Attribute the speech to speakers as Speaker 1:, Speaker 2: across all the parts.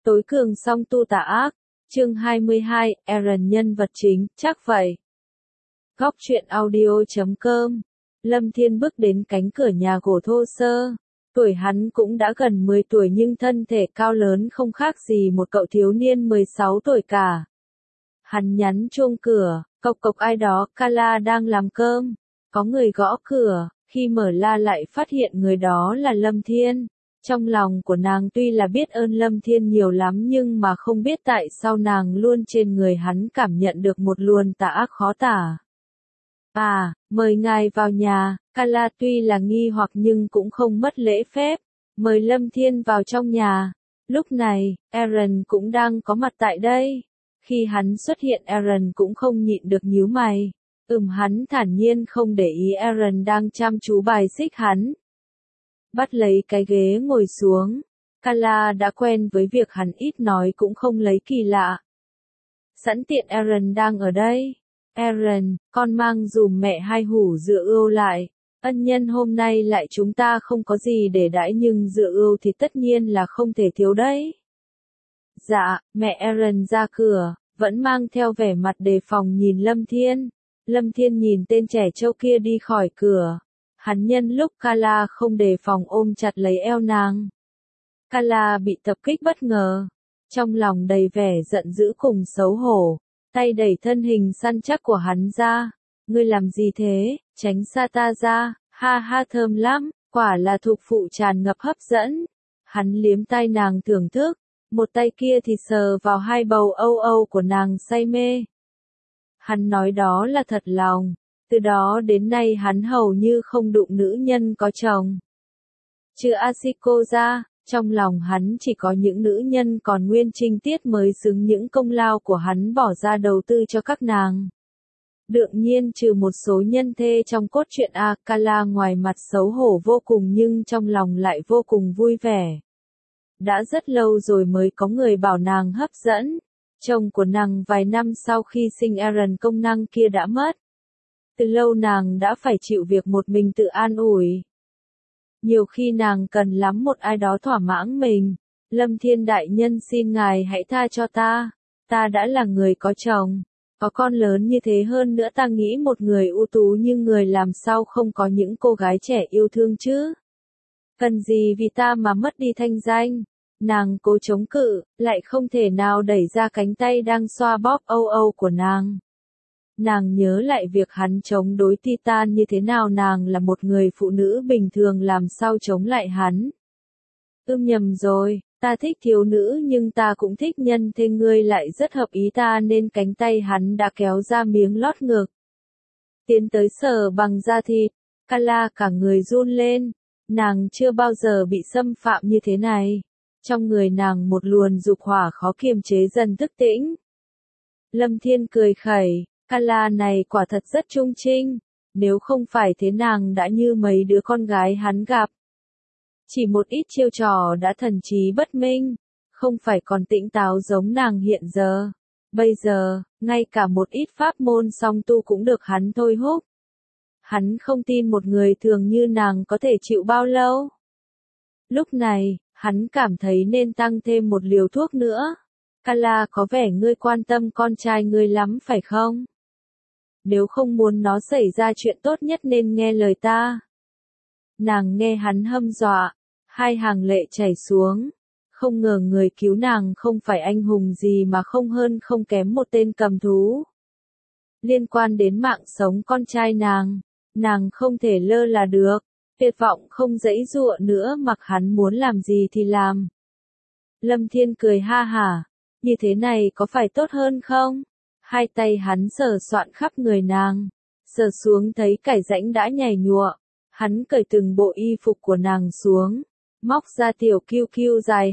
Speaker 1: Tối cường song tu tà ác. Chương 22, Eren nhân vật chính, chắc vậy. Góc truyện audio.com. Lâm Thiên bước đến cánh cửa nhà gỗ thô sơ. Tuổi hắn cũng đã gần 10 tuổi nhưng thân thể cao lớn không khác gì một cậu thiếu niên 16 tuổi cả. Hắn nhấn chuông cửa, cộc cộc ai đó, Kala đang làm cơm. Có người gõ cửa, khi mở la lại phát hiện người đó là Lâm Thiên. Trong lòng của nàng tuy là biết ơn Lâm Thiên nhiều lắm nhưng mà không biết tại sao nàng luôn trên người hắn cảm nhận được một luồng tà ác khó tả. Mời ngài vào nhà, Kala tuy là nghi hoặc nhưng cũng không mất lễ phép, mời Lâm Thiên vào trong nhà. Lúc này, Eren cũng đang có mặt tại đây. Khi hắn xuất hiện Eren cũng không nhịn được nhíu mày. Hắn thản nhiên không để ý Eren đang chăm chú bài xích hắn. Bắt lấy cái ghế ngồi xuống. Kala đã quen với việc hắn ít nói cũng không lấy kỳ lạ. Sẵn tiện Eren đang ở đây. Eren, con mang dùm mẹ hai hủ dưa ươu lại. Ân nhân hôm nay lại chúng ta không có gì để đãi nhưng dưa ươu thì tất nhiên là không thể thiếu đấy. Dạ, mẹ Eren ra cửa, vẫn mang theo vẻ mặt đề phòng nhìn Lâm Thiên. Lâm Thiên nhìn tên trẻ trâu kia đi khỏi cửa. Hắn nhân lúc Kala không đề phòng ôm chặt lấy eo nàng. Kala bị tập kích bất ngờ. Trong lòng đầy vẻ giận dữ cùng xấu hổ. Tay đẩy thân hình săn chắc của hắn ra. Ngươi làm gì thế, tránh xa ta ra, ha ha thơm lắm, quả là thục phụ tràn ngập hấp dẫn. Hắn liếm tai nàng thưởng thức, một tay kia thì sờ vào hai bầu âu âu của nàng say mê. Hắn nói đó là thật lòng, từ đó đến nay hắn hầu như không đụng nữ nhân có chồng. Trừ Asiko ra, trong lòng hắn chỉ có những nữ nhân còn nguyên trinh tiết mới xứng những công lao của hắn bỏ ra đầu tư cho các nàng. Đương nhiên trừ một số nhân thê trong cốt truyện Kala ngoài mặt xấu hổ vô cùng nhưng trong lòng lại vô cùng vui vẻ. Đã rất lâu rồi mới có người bảo nàng hấp dẫn. Chồng của nàng vài năm sau khi sinh Eren công năng kia đã mất. Từ lâu nàng đã phải chịu việc một mình tự an ủi. Nhiều khi nàng cần lắm một ai đó thỏa mãn mình. Lâm Thiên đại nhân xin ngài hãy tha cho ta. Ta đã là người có chồng. Có con lớn như thế hơn nữa ta nghĩ một người ưu tú như người làm sao không có những cô gái trẻ yêu thương chứ. Cần gì vì ta mà mất đi thanh danh. Nàng cố chống cự, lại không thể nào đẩy ra cánh tay đang xoa bóp âu âu của nàng. Nàng nhớ lại việc hắn chống đối Titan như thế nào nàng là một người phụ nữ bình thường làm sao chống lại hắn. Nhầm rồi, ta thích thiếu nữ nhưng ta cũng thích nhân thê ngươi lại rất hợp ý ta nên cánh tay hắn đã kéo ra miếng lót ngực. Tiến tới sờ bằng da thịt, Kala cả người run lên, nàng chưa bao giờ bị xâm phạm như thế này. Trong người nàng một luồng dục hỏa khó kiềm chế dần thức tĩnh. Lâm Thiên cười khẩy, Kala này quả thật rất trung trinh, nếu không phải thế nàng đã như mấy đứa con gái hắn gặp. Chỉ một ít chiêu trò đã thần trí bất minh, không phải còn tĩnh táo giống nàng hiện giờ. Bây giờ, ngay cả một ít pháp môn song tu cũng được hắn thôi hút. Hắn không tin một người thường như nàng có thể chịu bao lâu. Lúc này, hắn cảm thấy nên tăng thêm một liều thuốc nữa. Kala có vẻ ngươi quan tâm con trai ngươi lắm phải không? Nếu không muốn nó xảy ra chuyện tốt nhất nên nghe lời ta. Nàng nghe hắn hâm dọa, hai hàng lệ chảy xuống. Không ngờ người cứu nàng không phải anh hùng gì mà không hơn không kém một tên cầm thú. Liên quan đến mạng sống con trai nàng không thể lơ là được. Tuyệt vọng không giãy giụa nữa mặc hắn muốn làm gì thì làm. Lâm Thiên cười ha hả, như thế này có phải tốt hơn không? Hai tay hắn sờ soạn khắp người nàng, sờ xuống thấy cải rãnh đã nhảy nhụa. Hắn cởi từng bộ y phục của nàng xuống, móc ra tiểu QQ dài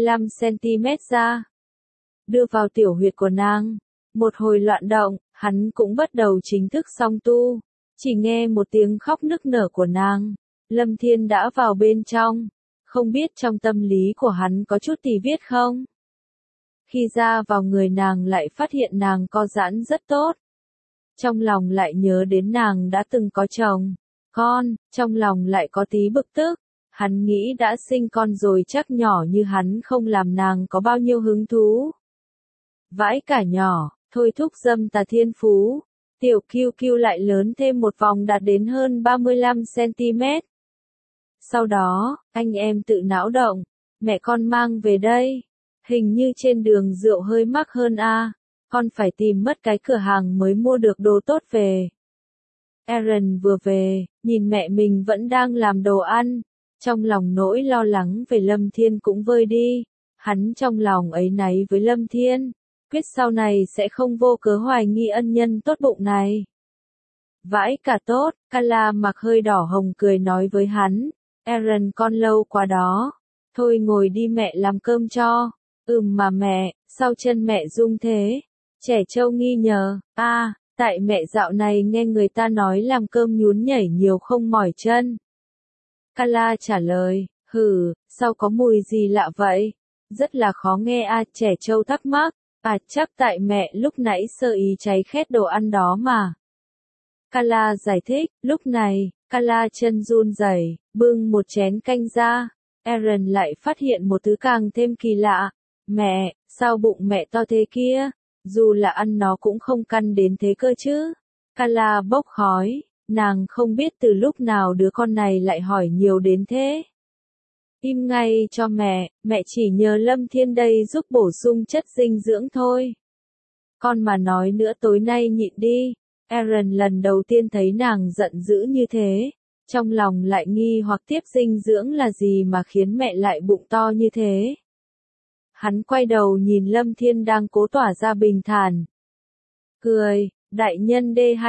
Speaker 1: 25cm ra. Đưa vào tiểu huyệt của nàng, một hồi loạn động, hắn cũng bắt đầu chính thức song tu. Chỉ nghe một tiếng khóc nức nở của nàng. Lâm Thiên đã vào bên trong, không biết trong tâm lý của hắn có chút tì vết không? Khi ra vào người nàng lại phát hiện nàng co giãn rất tốt. Trong lòng lại nhớ đến nàng đã từng có chồng, con, trong lòng lại có tí bực tức. Hắn nghĩ đã sinh con rồi chắc nhỏ như hắn không làm nàng có bao nhiêu hứng thú. Vãi cả nhỏ, thôi thúc dâm tà thiên phú. Tiểu QQ lại lớn thêm một vòng đạt đến hơn 35cm. Sau đó, anh em tự não động. Mẹ con mang về đây. Hình như trên đường rượu hơi mắc hơn a. Con phải tìm mất cái cửa hàng mới mua được đồ tốt về. Aaron vừa về, nhìn mẹ mình vẫn đang làm đồ ăn. Trong lòng nỗi lo lắng về Lâm Thiên cũng vơi đi. Hắn trong lòng áy náy với Lâm Thiên. Quyết sau này sẽ không vô cớ hoài nghi ân nhân tốt bụng này. Vãi cả tốt, Kala mặc hơi đỏ hồng cười nói với hắn. Aaron con lâu quá đó. Thôi ngồi đi mẹ làm cơm cho. Mà mẹ, sao chân mẹ rung thế? Trẻ trâu nghi nhờ. Tại mẹ dạo này nghe người ta nói làm cơm nhún nhảy nhiều không mỏi chân. Kala trả lời, sao có mùi gì lạ vậy? Rất là khó nghe trẻ trâu thắc mắc. Chắc tại mẹ lúc nãy sơ ý cháy khét đồ ăn đó mà. Kala giải thích, lúc này, Kala chân run rẩy, bưng một chén canh ra. Aaron lại phát hiện một thứ càng thêm kỳ lạ. Mẹ, sao bụng mẹ to thế kia? Dù là ăn nó cũng không căn đến thế cơ chứ. Kala bốc khói, nàng không biết từ lúc nào đứa con này lại hỏi nhiều đến thế. Im ngay cho mẹ chỉ nhờ Lâm Thiên đây giúp bổ sung chất dinh dưỡng thôi. Con mà nói nữa tối nay nhịn đi. Aaron lần đầu tiên thấy nàng giận dữ như thế. Trong lòng lại nghi hoặc tiếp dinh dưỡng là gì mà khiến mẹ lại bụng to như thế. Hắn quay đầu nhìn Lâm Thiên đang cố tỏa ra bình thản. Cười, đại nhân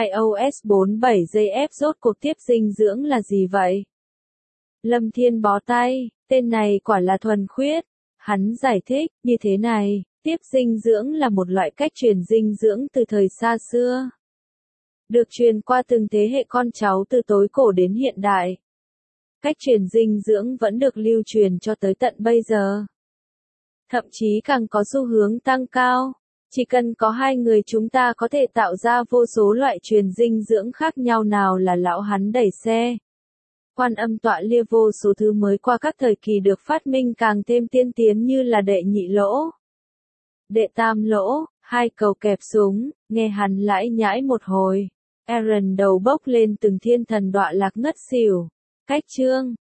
Speaker 1: D2OS47JF rốt cuộc tiếp dinh dưỡng là gì vậy? Lâm Thiên bó tay, tên này quả là thuần khuyết. Hắn giải thích, như thế này, tiếp dinh dưỡng là một loại cách truyền dinh dưỡng từ thời xa xưa. Được truyền qua từng thế hệ con cháu từ tối cổ đến hiện đại. Cách truyền dinh dưỡng vẫn được lưu truyền cho tới tận bây giờ. Thậm chí càng có xu hướng tăng cao. Chỉ cần có hai người chúng ta có thể tạo ra vô số loại truyền dinh dưỡng khác nhau nào là lão hắn đẩy xe. Quan âm tọa lia vô số thứ mới qua các thời kỳ được phát minh càng thêm tiên tiến như là đệ nhị lỗ. Đệ tam lỗ, hai cầu kẹp súng, nghe hắn lãi nhãi một hồi. Aaron đầu bốc lên từng thiên thần đọa lạc ngất xỉu. Cách chương